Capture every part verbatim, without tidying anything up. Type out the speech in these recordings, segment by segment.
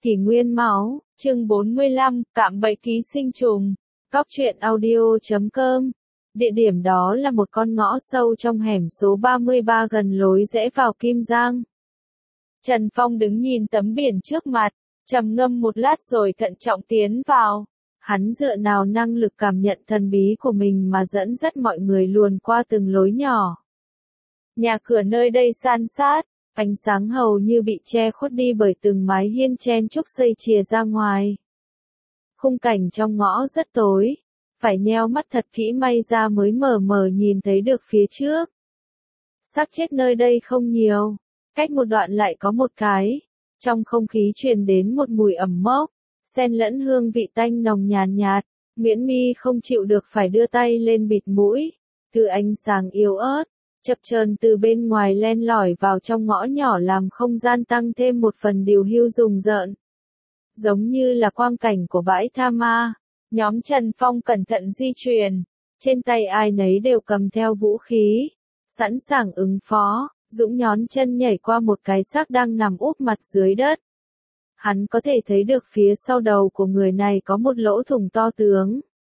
Kỷ nguyên máu, chương bốn mươi lăm, cạm bẫy ký sinh trùng. Góc truyện audio chấm com. Địa điểm đó là một con ngõ sâu trong hẻm số ba mươi ba gần lối rẽ vào Kim Giang. Trần Phong đứng nhìn tấm biển trước mặt, trầm ngâm một lát rồi thận trọng tiến vào. Hắn dựa nào năng lực cảm nhận thần bí của mình mà dẫn dắt mọi người luồn qua từng lối nhỏ. Nhà cửa nơi đây san sát, ánh sáng hầu như bị che khuất đi bởi từng mái hiên chen chúc xây chìa ra ngoài. Khung cảnh trong ngõ rất tối, phải nheo mắt thật kỹ may ra mới mờ mờ nhìn thấy được phía trước. Xác chết nơi đây không nhiều, cách một đoạn lại có một cái. Trong không khí truyền đến một mùi ẩm mốc, xen lẫn hương vị tanh nồng nhàn nhạt, Miễn Mi không chịu được phải đưa tay lên bịt mũi. Thứ ánh sáng yếu ớt, chập chờn từ bên ngoài len lỏi vào trong ngõ nhỏ làm không gian tăng thêm một phần điều hưu rùng rợn. Giống như là quang cảnh của bãi tha ma, nhóm Trần Phong cẩn thận di chuyển, trên tay ai nấy đều cầm theo vũ khí, sẵn sàng ứng phó. Dũng nhón chân nhảy qua một cái xác đang nằm úp mặt dưới đất. Hắn có thể thấy được phía sau đầu của người này có một lỗ thủng to tướng.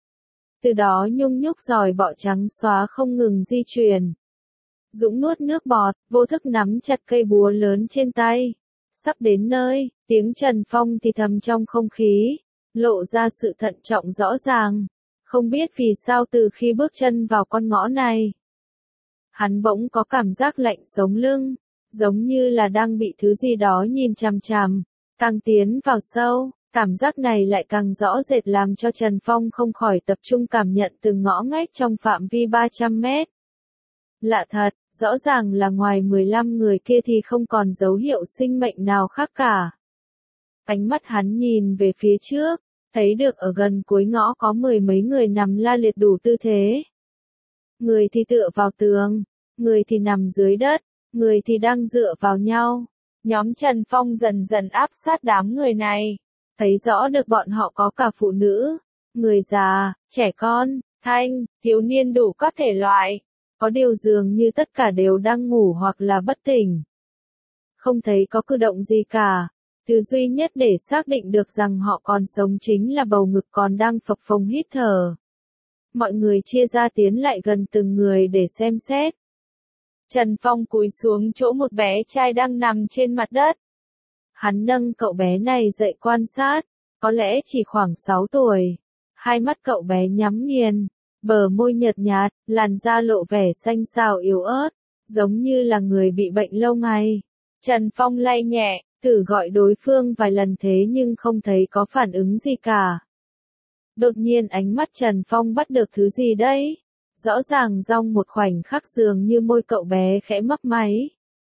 Từ đó nhung nhúc giòi bọ trắng xóa không ngừng di chuyển. Dũng nuốt nước bọt, vô thức nắm chặt cây búa lớn trên tay. Sắp đến nơi, tiếng Trần Phong thì thầm trong không khí, lộ ra sự thận trọng rõ ràng. Không biết vì sao từ khi bước chân vào con ngõ này, hắn bỗng có cảm giác lạnh sống lưng, giống như là đang bị thứ gì đó nhìn chằm chằm. Càng tiến vào sâu, cảm giác này lại càng rõ rệt làm cho Trần Phong không khỏi tập trung cảm nhận từng ngõ ngách trong phạm vi ba trăm mét. Lạ thật, rõ ràng là ngoài mười lăm người kia thì không còn dấu hiệu sinh mệnh nào khác cả. Ánh mắt hắn nhìn về phía trước, thấy được ở gần cuối ngõ có mười mấy người nằm la liệt đủ tư thế. Người thì tựa vào tường, người thì nằm dưới đất, người thì đang dựa vào nhau. Nhóm Trần Phong dần dần áp sát đám người này, thấy rõ được bọn họ có cả phụ nữ, người già, trẻ con, thanh, thiếu niên đủ các thể loại. Có điều dường như tất cả đều đang ngủ hoặc là bất tỉnh. Không thấy có cử động gì cả. Thứ duy nhất để xác định được rằng họ còn sống chính là bầu ngực còn đang phập phồng hít thở. Mọi người chia ra tiến lại gần từng người để xem xét. Trần Phong cúi xuống chỗ một bé trai đang nằm trên mặt đất. Hắn nâng cậu bé này dậy quan sát, có lẽ chỉ khoảng sáu tuổi. Hai mắt cậu bé nhắm nghiền, bờ môi nhợt nhạt, làn da lộ vẻ xanh xao yếu ớt, giống như là người bị bệnh lâu ngày. Trần Phong lay nhẹ, thử gọi đối phương vài lần thế nhưng không thấy có phản ứng gì cả. Đột nhiên ánh mắt Trần Phong bắt được thứ gì đấy? Rõ ràng trong một khoảnh khắc dường như môi cậu bé khẽ mấp máy.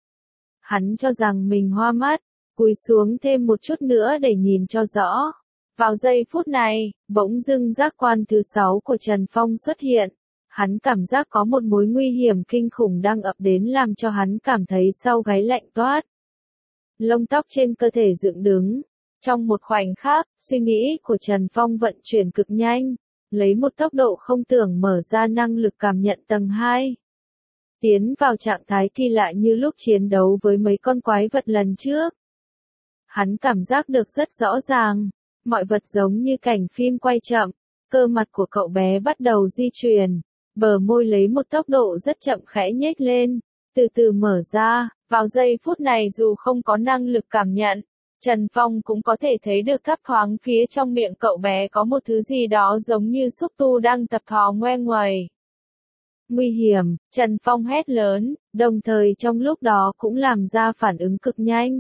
Hắn cho rằng mình hoa mắt, cúi xuống thêm một chút nữa để nhìn cho rõ. Vào giây phút này, bỗng dưng giác quan thứ sáu của Trần Phong xuất hiện. Hắn cảm giác có một mối nguy hiểm kinh khủng đang ập đến làm cho hắn cảm thấy sau gáy lạnh toát. Lông tóc trên cơ thể dựng đứng. Trong một khoảnh khắc, suy nghĩ của Trần Phong vận chuyển cực nhanh, lấy một tốc độ không tưởng mở ra năng lực cảm nhận tầng hai. Tiến vào trạng thái kỳ lạ như lúc chiến đấu với mấy con quái vật lần trước. Hắn cảm giác được rất rõ ràng, mọi vật giống như cảnh phim quay chậm, cơ mặt của cậu bé bắt đầu di chuyển, bờ môi lấy một tốc độ rất chậm khẽ nhếch lên, từ từ mở ra. Vào giây phút này dù không có năng lực cảm nhận, Trần Phong cũng có thể thấy được thấp thoáng phía trong miệng cậu bé có một thứ gì đó giống như xúc tu đang tập thò ngoe nguầy. Nguy hiểm, Trần Phong hét lớn, đồng thời trong lúc đó cũng làm ra phản ứng cực nhanh.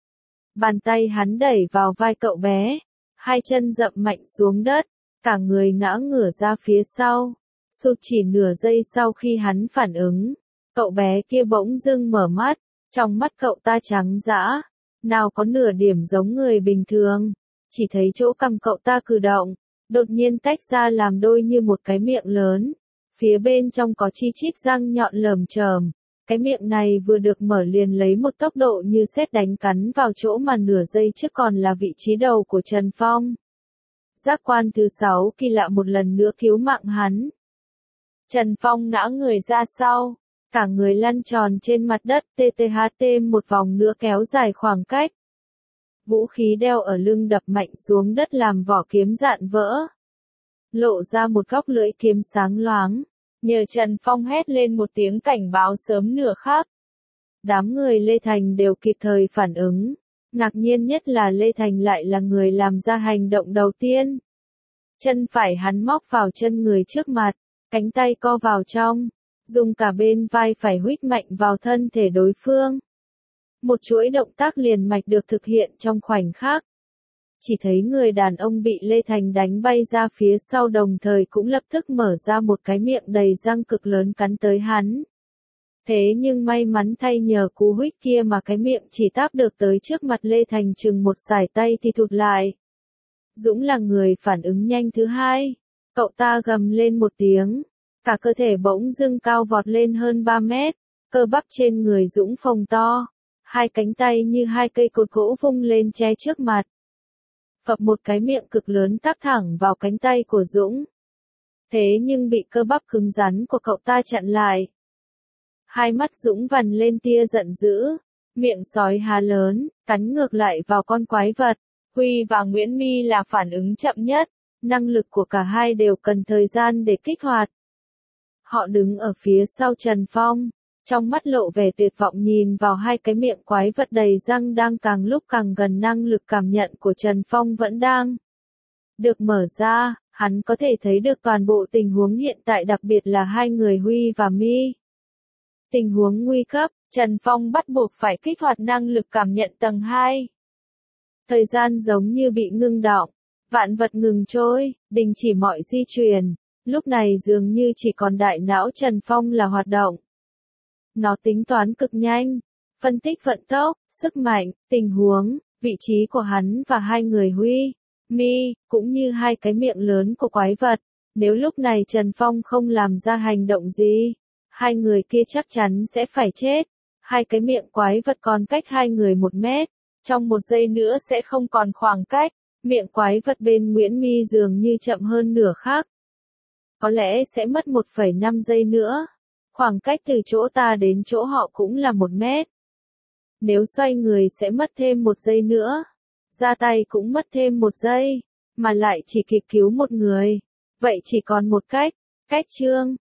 Bàn tay hắn đẩy vào vai cậu bé, hai chân dậm mạnh xuống đất, cả người ngã ngửa ra phía sau. Sụt chỉ nửa giây sau khi hắn phản ứng, cậu bé kia bỗng dưng mở mắt, trong mắt cậu ta trắng dã. Nào có nửa điểm giống người bình thường, chỉ thấy chỗ cằm cậu ta cử động, đột nhiên tách ra làm đôi như một cái miệng lớn, phía bên trong có chi chít răng nhọn lởm chởm, cái miệng này vừa được mở liền lấy một tốc độ như sét đánh cắn vào chỗ mà nửa giây trước còn là vị trí đầu của Trần Phong. Giác quan thứ sáu kỳ lạ một lần nữa cứu mạng hắn. Trần Phong ngã người ra sau. Cả người lăn tròn trên mặt đất, tê tê hát tê một vòng nữa kéo dài khoảng cách. vũ khí đeo ở lưng đập mạnh xuống đất làm vỏ kiếm dạn vỡ. Lộ ra một góc lưỡi kiếm sáng loáng. Nhờ Trần Phong hét lên một tiếng cảnh báo sớm nửa khắc. Đám người Lê Thành đều kịp thời phản ứng. Ngạc nhiên nhất là Lê Thành lại là người làm ra hành động đầu tiên. Chân phải hắn móc vào chân người trước mặt, cánh tay co vào trong, dùng cả bên vai phải huých mạnh vào thân thể đối phương. Một chuỗi động tác liền mạch được thực hiện trong khoảnh khắc. Chỉ thấy người đàn ông bị Lê Thành đánh bay ra phía sau đồng thời cũng lập tức mở ra một cái miệng đầy răng cực lớn cắn tới hắn. Thế nhưng may mắn thay nhờ cú huých kia mà cái miệng chỉ táp được tới trước mặt Lê Thành chừng một sải tay thì thụt lại. Dũng là người phản ứng nhanh thứ hai. Cậu ta gầm lên một tiếng. Cả cơ thể bỗng dưng cao vọt lên hơn ba mét. Cơ bắp trên người Dũng phồng to. Hai cánh tay như hai cây cột gỗ vung lên che trước mặt. Phập một cái miệng cực lớn táp thẳng vào cánh tay của Dũng. Thế nhưng bị cơ bắp cứng rắn của cậu ta chặn lại. Hai mắt Dũng vằn lên tia giận dữ. Miệng sói há lớn, cắn ngược lại vào con quái vật. Huy và Nguyễn My là phản ứng chậm nhất. Năng lực của cả hai đều cần thời gian để kích hoạt. Họ đứng ở phía sau Trần Phong. Trong mắt lộ vẻ tuyệt vọng nhìn vào hai cái miệng quái vật đầy răng đang càng lúc càng gần. Năng lực cảm nhận của Trần Phong vẫn đang được mở ra, hắn có thể thấy được toàn bộ tình huống hiện tại đặc biệt là hai người Huy và My. Tình huống nguy cấp, Trần Phong bắt buộc phải kích hoạt năng lực cảm nhận tầng hai. Thời gian giống như bị ngưng đọng, vạn vật ngừng trôi, đình chỉ mọi di chuyển, lúc này dường như chỉ còn đại não Trần Phong là hoạt động. Nó tính toán cực nhanh, phân tích vận tốc, sức mạnh, tình huống, vị trí của hắn và hai người Huy, My, cũng như hai cái miệng lớn của quái vật. Nếu lúc này Trần Phong không làm ra hành động gì, hai người kia chắc chắn sẽ phải chết. Hai cái miệng quái vật còn cách hai người một mét, trong một giây nữa sẽ không còn khoảng cách. Miệng quái vật bên Nguyễn My dường như chậm hơn nửa khắc. Có lẽ sẽ mất một phẩy năm giây nữa. Khoảng cách từ chỗ ta đến chỗ họ cũng là một mét. Nếu xoay người sẽ mất thêm một giây nữa. Ra tay cũng mất thêm một giây. Mà lại chỉ kịp cứu một người. Vậy chỉ còn một cách. Cách chương.